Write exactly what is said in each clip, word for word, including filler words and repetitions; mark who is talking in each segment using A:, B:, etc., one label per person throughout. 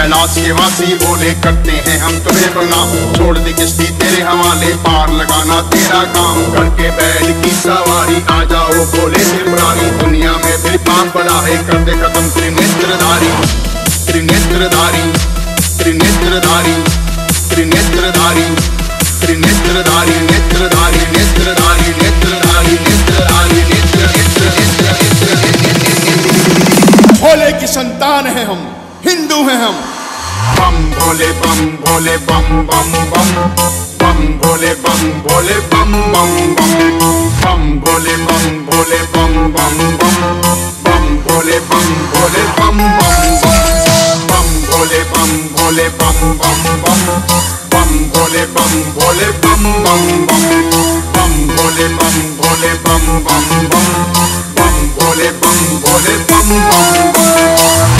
A: कैलाश के वासी बोले करते हैं हम तुम्हें प्रणाम। छोड़ दी किश्ती तेरे हवाले, पार लगाना तेरा काम। करके बैल की सवारी आ जाओ भोले त्रिपुरारी। दुनिया में फिर पाप पड़ा है, कर दे खत्म त्रिनेत्रधारी। त्रिनेत्रधारी त्रिनेत्रधारी त्रिनेत्रधारी त्रिनेत्रधारी नेत्रधारी नेत्रधारी नेत्रधारी नेत्रधारी नेत्र नेत्र नेत्र नेत्र। भोले की संतान है हम, हिंदू हैं हम। बम भोले बम भोले बम बम बम बम भोले बम भोले बम बम बम बम भोले बम भोले बम बम बम बम भोले बम भोले बम बम बम भोले बम भोले बम बम बम बम भोले बम भोले बम बम बम बम भोले बम भोले बम बम बम बम भोले बम भोले बम बम बम।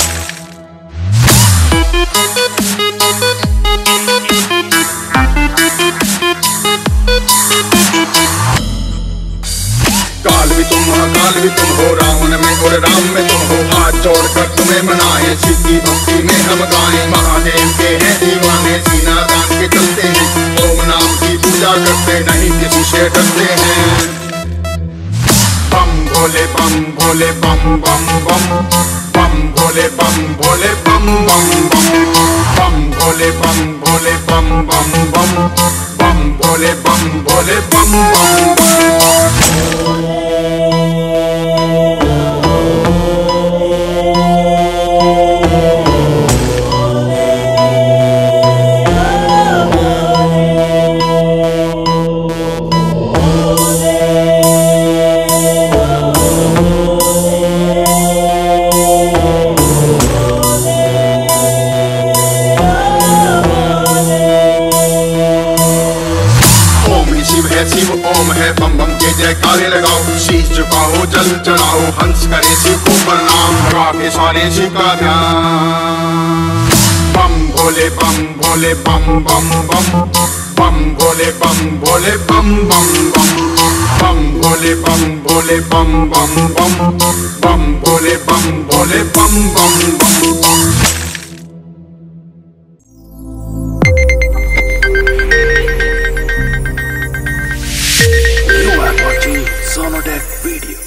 A: काल भी तुम महाकाल भी तुम हो, रावण में और राम में तुम हो। हाथ जोड़कर तुम्हें मनाए, शिव की भक्ति में हम गाएं। महादेव के हैं दीवाने, सीना दान के चलते हैं। ओम नाम की पूजा करते नहीं किसी से डरते हैं। बम भोले बम भोले बम बम बम बम भोले बम भोले बम बम बम बम भोले बम भोले बम बम बम बम भोले बम भोले बम बम बम। शिव ओम है बम बम के जयकारे लगाओ। शीश झुकाओ जल चढ़ाओ, हंस करे शिव को प्रणाम। लगा के सारे शिव का ध्यान। बम भोले बम भोले बम बम बम बम भोले बम भोले बम बम बम बम भोले बम भोले बम बम बम बम भोले बम भोले बम बम बम।
B: Sonodec Video।